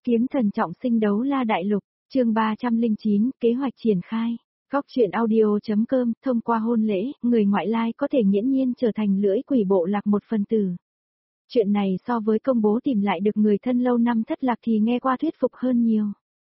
Kiếm thần trọng sinh đấu la đại lục, chương 309, kế hoạch triển khai. Góc truyện audio.com, thông qua hôn lễ, người ngoại lai có thể nghiễm nhiên trở thành lưỡi quỷ bộ lạc một phần tử. Chuyện này so với công bố tìm lại được người thân lâu năm thất lạc thì nghe qua thuyết phục hơn nhiều.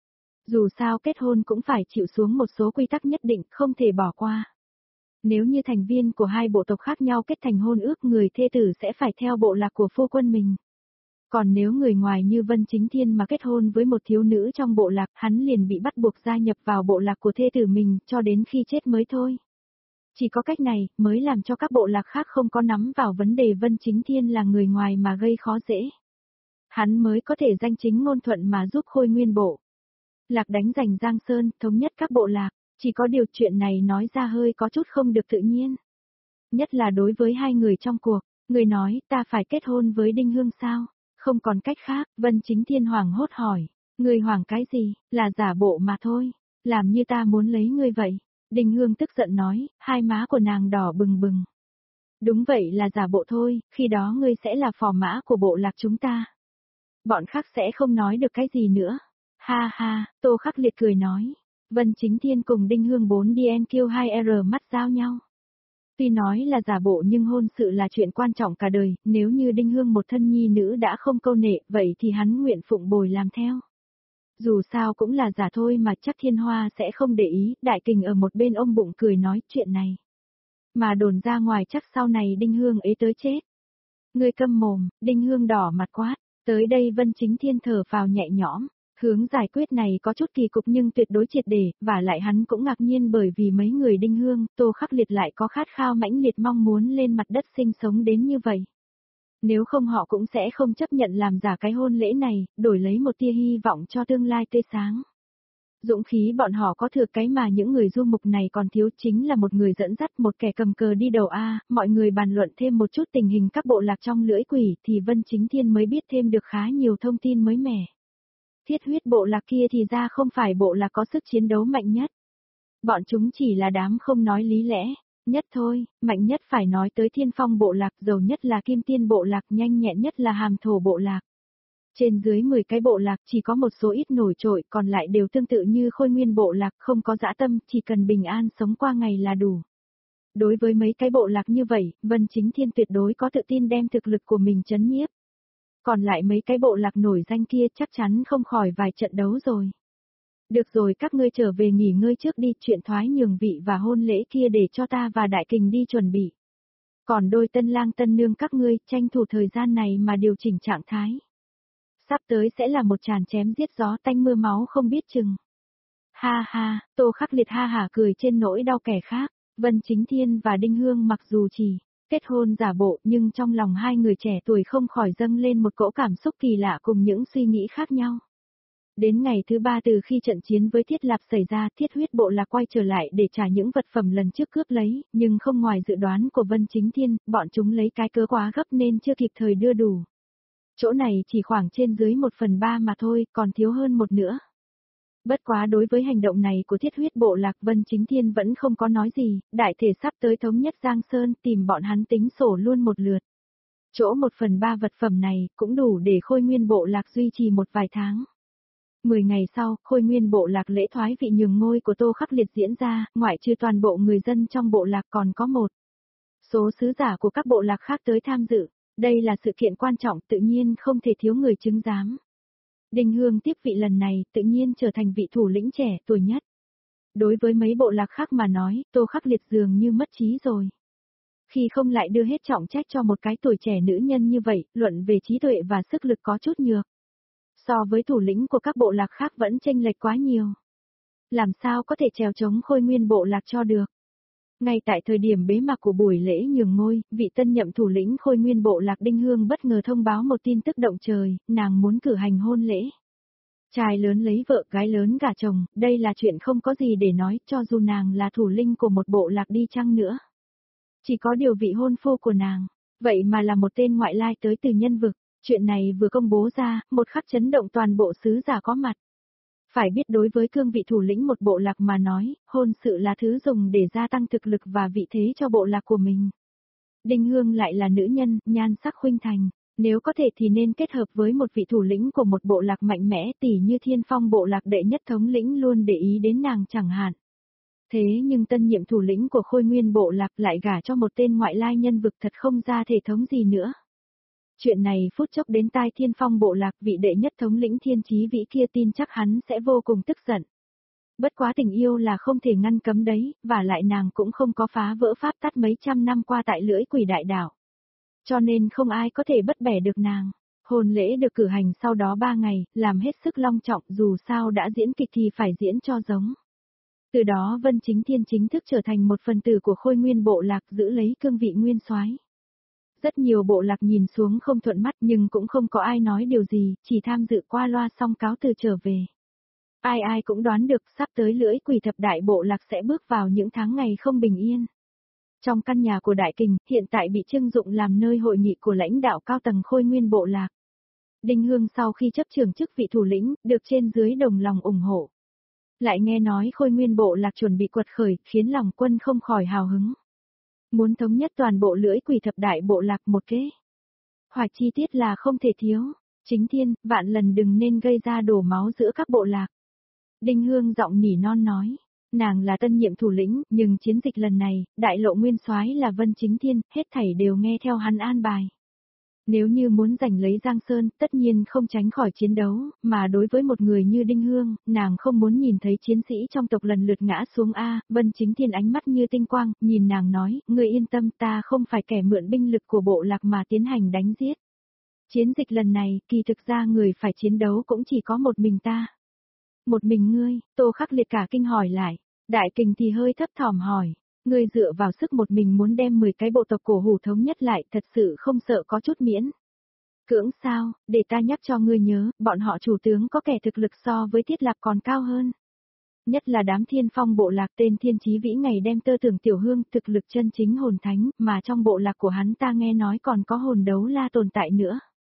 Dù sao kết hôn cũng phải chịu xuống một số quy tắc nhất định, không thể bỏ qua. Nếu như thành viên của hai bộ tộc khác nhau kết thành hôn ước, người thê tử sẽ phải theo bộ lạc của phu quân mình. Còn nếu người ngoài như Vân Chính Thiên mà kết hôn với một thiếu nữ trong bộ lạc, hắn liền bị bắt buộc gia nhập vào bộ lạc của thê tử mình, cho đến khi chết mới thôi. Chỉ có cách này, mới làm cho các bộ lạc khác không có nắm vào vấn đề Vân Chính Thiên là người ngoài mà gây khó dễ. Hắn mới có thể danh chính ngôn thuận mà giúp Khôi Nguyên bộ lạc đánh giành Giang Sơn, thống nhất các bộ lạc. Chỉ có điều chuyện này nói ra hơi có chút không được tự nhiên. Nhất là đối với hai người trong cuộc, người nói ta phải kết hôn với Đinh Hương sao? Không còn cách khác, Vân Chính Thiên hoảng hốt hỏi. Người hoảng cái gì, là giả bộ mà thôi, làm như ta muốn lấy ngươi vậy. Đinh Hương tức giận nói, hai má của nàng đỏ bừng bừng. Đúng vậy là giả bộ thôi, khi đó ngươi sẽ là phò mã của bộ lạc chúng ta. Bọn khác sẽ không nói được cái gì nữa. Ha ha, Tô Khắc Liệt cười nói. Vân Chính Thiên cùng Đinh Hương 4DNQ2R mắt giao nhau. Tuy nói là giả bộ nhưng hôn sự là chuyện quan trọng cả đời, nếu như Đinh Hương một thân nhi nữ đã không câu nệ, vậy thì hắn nguyện phụng bồi làm theo. Dù sao cũng là giả thôi mà chắc Thiên Hoa sẽ không để ý, Đại Kình ở một bên ôm bụng cười nói chuyện này. Mà đồn ra ngoài chắc sau này Đinh Hương ấy tới chết. Ngươi câm mồm, Đinh Hương đỏ mặt quát, tới đây Vân Chính Thiên thở phào nhẹ nhõm. Hướng giải quyết này có chút kỳ cục nhưng tuyệt đối triệt để, và lại hắn cũng ngạc nhiên bởi vì mấy người Đinh Hương, Tô Khắc Liệt lại có khát khao mãnh liệt mong muốn lên mặt đất sinh sống đến như vậy. Nếu không họ cũng sẽ không chấp nhận làm giả cái hôn lễ này, đổi lấy một tia hy vọng cho tương lai tươi sáng. Dũng khí bọn họ có thừa, cái mà những người du mục này còn thiếu chính là một người dẫn dắt, một kẻ cầm cờ đi đầu a. Mọi người bàn luận thêm một chút tình hình các bộ lạc trong lưỡi quỷ thì Vân Chính Thiên mới biết thêm được khá nhiều thông tin mới mẻ. Thiết huyết bộ lạc kia thì ra không phải bộ lạc có sức chiến đấu mạnh nhất. Bọn chúng chỉ là đám không nói lý lẽ, nhất thôi, mạnh nhất phải nói tới Thiên Phong bộ lạc, giàu nhất là Kim Tiên bộ lạc, nhanh nhẹn nhất là Hàm Thổ bộ lạc. Trên dưới 10 cái bộ lạc chỉ có một số ít nổi trội, còn lại đều tương tự như Khôi Nguyên bộ lạc, không có dã tâm, chỉ cần bình an sống qua ngày là đủ. Đối với mấy cái bộ lạc như vậy, Vân Chính Thiên tuyệt đối có tự tin đem thực lực của mình trấn nhiếp. Còn lại mấy cái bộ lạc nổi danh kia chắc chắn không khỏi vài trận đấu rồi. Được rồi, các ngươi trở về nghỉ ngơi trước đi, chuyện thoái nhường vị và hôn lễ kia để cho ta và Đại Kình đi chuẩn bị. Còn đôi tân lang tân nương các ngươi, tranh thủ thời gian này mà điều chỉnh trạng thái. Sắp tới sẽ là một tràn chém giết gió tanh mưa máu không biết chừng. Ha ha, Tô Khắc Liệt ha hả cười trên nỗi đau kẻ khác. Vân Chính Thiên và Đinh Hương mặc dù chỉ kết hôn giả bộ nhưng trong lòng hai người trẻ tuổi không khỏi dâng lên một cỗ cảm xúc kỳ lạ cùng những suy nghĩ khác nhau. Đến ngày thứ 3 từ khi trận chiến với Thiết Lạp xảy ra, Thiết huyết bộ lạc quay trở lại để trả những vật phẩm lần trước cướp lấy, nhưng không ngoài dự đoán của Vân Chính Thiên, bọn chúng lấy cái cớ quá gấp nên chưa kịp thời đưa đủ. Chỗ này chỉ khoảng trên dưới 1/3 mà thôi, còn thiếu hơn một nữa. Bất quá đối với hành động này của Thiết huyết bộ lạc, Vân Chính Thiên vẫn không có nói gì, đại thể sắp tới thống nhất Giang Sơn, tìm bọn hắn tính sổ luôn một lượt. Chỗ 1/3 vật phẩm này cũng đủ để Khôi Nguyên bộ lạc duy trì một vài tháng. 10 ngày sau, Khôi Nguyên bộ lạc lễ thoái vị nhường ngôi của Tô Khắc Liệt diễn ra, ngoại trừ toàn bộ người dân trong bộ lạc còn có một số sứ giả của các bộ lạc khác tới tham dự. Đây là sự kiện quan trọng, tự nhiên không thể thiếu người chứng giám. Đinh Hương tiếp vị lần này tự nhiên trở thành vị thủ lĩnh trẻ tuổi nhất. Đối với mấy bộ lạc khác mà nói, Tô Khắc Liệt dường như mất trí rồi. Khi không lại đưa hết trọng trách cho một cái tuổi trẻ nữ nhân như vậy, luận về trí tuệ và sức lực có chút nhược. So với thủ lĩnh của các bộ lạc khác vẫn chênh lệch quá nhiều. Làm sao có thể trèo chống Khôi Nguyên bộ lạc cho được. Ngay tại thời điểm bế mạc của buổi lễ nhường ngôi, vị tân nhậm thủ lĩnh Khôi Nguyên bộ lạc Đinh Hương bất ngờ thông báo một tin tức động trời, nàng muốn cử hành hôn lễ. Trai lớn lấy vợ, gái lớn gả chồng, đây là chuyện không có gì để nói, cho dù nàng là thủ lĩnh của một bộ lạc đi chăng nữa. Chỉ có điều vị hôn phu của nàng, vậy mà là một tên ngoại lai tới từ nhân vực, chuyện này vừa công bố ra, một khắc chấn động toàn bộ sứ giả có mặt. Phải biết đối với cương vị thủ lĩnh một bộ lạc mà nói, hôn sự là thứ dùng để gia tăng thực lực và vị thế cho bộ lạc của mình. Đinh Hương lại là nữ nhân, nhan sắc khuynh thành, Nếu có thể thì nên kết hợp với một vị thủ lĩnh của một bộ lạc mạnh mẽ tỉ như Thiên Phong bộ lạc đệ nhất thống lĩnh luôn để ý đến nàng chẳng hạn. Thế nhưng tân nhiệm thủ lĩnh của Khôi Nguyên bộ lạc lại gả cho một tên ngoại lai nhân vực thật không ra thể thống gì nữa. Chuyện này phút chốc đến tai Thiên Phong bộ lạc, vị đệ nhất thống lĩnh Thiên Chí Vĩ kia tin chắc hắn sẽ vô cùng tức giận. Bất quá tình yêu là không thể ngăn cấm đấy, và lại nàng cũng không có phá vỡ pháp tắc mấy trăm năm qua tại lưỡi quỷ đại đảo. Cho nên không ai có thể bất bẻ được nàng. Hôn lễ được cử hành sau đó 3 ngày, làm hết sức long trọng, dù sao đã diễn kịch thì phải diễn cho giống. Từ đó Vân Chính Thiên chính thức trở thành một phần tử của Khôi Nguyên bộ lạc, giữ lấy cương vị nguyên soái. Rất nhiều bộ lạc nhìn xuống không thuận mắt nhưng cũng không có ai nói điều gì, chỉ tham dự qua loa xong cáo từ trở về. Ai ai cũng đoán được sắp tới lưỡi quỷ thập đại bộ lạc sẽ bước vào những tháng ngày không bình yên. Trong căn nhà của Đại Kình, hiện tại bị trưng dụng làm nơi hội nghị của lãnh đạo cao tầng Khôi Nguyên bộ lạc. Đinh Hương sau khi chấp trưởng chức vị thủ lĩnh, được trên dưới đồng lòng ủng hộ. Lại nghe nói Khôi Nguyên bộ lạc chuẩn bị quật khởi, khiến lòng quân không khỏi hào hứng. Muốn thống nhất toàn bộ lưỡi quỷ thập đại bộ lạc một kế hoạch chi tiết là không thể thiếu. Chính Thiên, vạn lần đừng nên gây ra đổ máu giữa các bộ lạc. Đinh Hương giọng nỉ non nói. Nàng là tân nhiệm thủ lĩnh, nhưng chiến dịch lần này, đại lộ nguyên soái là Vân Chính Thiên, hết thảy đều nghe theo hắn an bài. Nếu như muốn giành lấy Giang Sơn, tất nhiên không tránh khỏi chiến đấu, mà đối với một người như Đinh Hương, nàng không muốn nhìn thấy chiến sĩ trong tộc lần lượt ngã xuống a. Vân Chính Thiên ánh mắt như tinh quang, nhìn nàng nói, ngươi yên tâm, ta không phải kẻ mượn binh lực của bộ lạc mà tiến hành đánh giết. Chiến dịch lần này, kỳ thực ra người phải chiến đấu cũng chỉ có một mình ta. Một mình ngươi, Tô Khắc Liệt cả kinh hỏi lại. Đại Kình thì hơi thấp thỏm hỏi. Ngươi dựa vào sức một mình muốn đem 10 cái bộ tộc cổ hủ thống nhất lại, thật sự không sợ có chút miễn. Cưỡng sao, để ta nhắc cho ngươi nhớ, bọn họ chủ tướng có kẻ thực lực so với Thiết Lạp còn cao hơn. Nhất là đám Thiên Phong bộ lạc, tên Thiên Chí Vĩ ngày đem tơ tưởng tiểu hương, thực lực chân chính hồn thánh, mà trong bộ lạc của hắn ta nghe nói còn có hồn đấu la tồn tại nữa.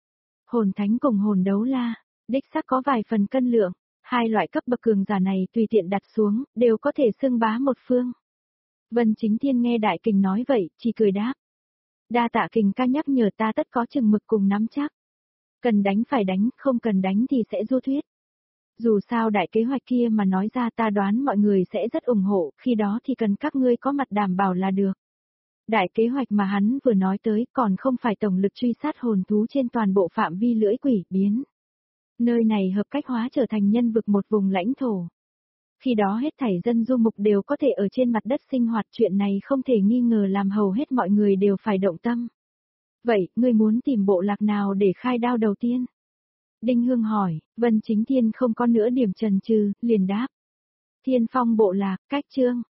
Hồn thánh cùng hồn đấu la, đích xác có vài phần cân lượng. Hai loại cấp bậc cường giả này tùy tiện đặt xuống, đều có thể xưng bá một phương. Vân Chính Thiên nghe Đại Kình nói vậy, chỉ cười đáp. Đa tạ Kình ca nhắc nhở, ta tất có chừng mực cùng nắm chắc. Cần đánh phải đánh, không cần đánh thì sẽ du thuyết. Dù sao đại kế hoạch kia mà nói ra ta đoán mọi người sẽ rất ủng hộ, khi đó thì cần các ngươi có mặt đảm bảo là được. Đại kế hoạch mà hắn vừa nói tới còn không phải tổng lực truy sát hồn thú trên toàn bộ phạm vi lưỡi quỷ biến. Nơi này hợp cách hóa trở thành nhân vực một vùng lãnh thổ. Khi đó hết thảy dân du mục đều có thể ở trên mặt đất sinh hoạt, chuyện này không thể nghi ngờ làm hầu hết mọi người đều phải động tâm. Vậy, ngươi muốn tìm bộ lạc nào để khai đao đầu tiên? Đinh Hương hỏi, Vân Chính Thiên không có nửa điểm chần chừ, liền đáp. Thiên Phong bộ lạc, cách chương.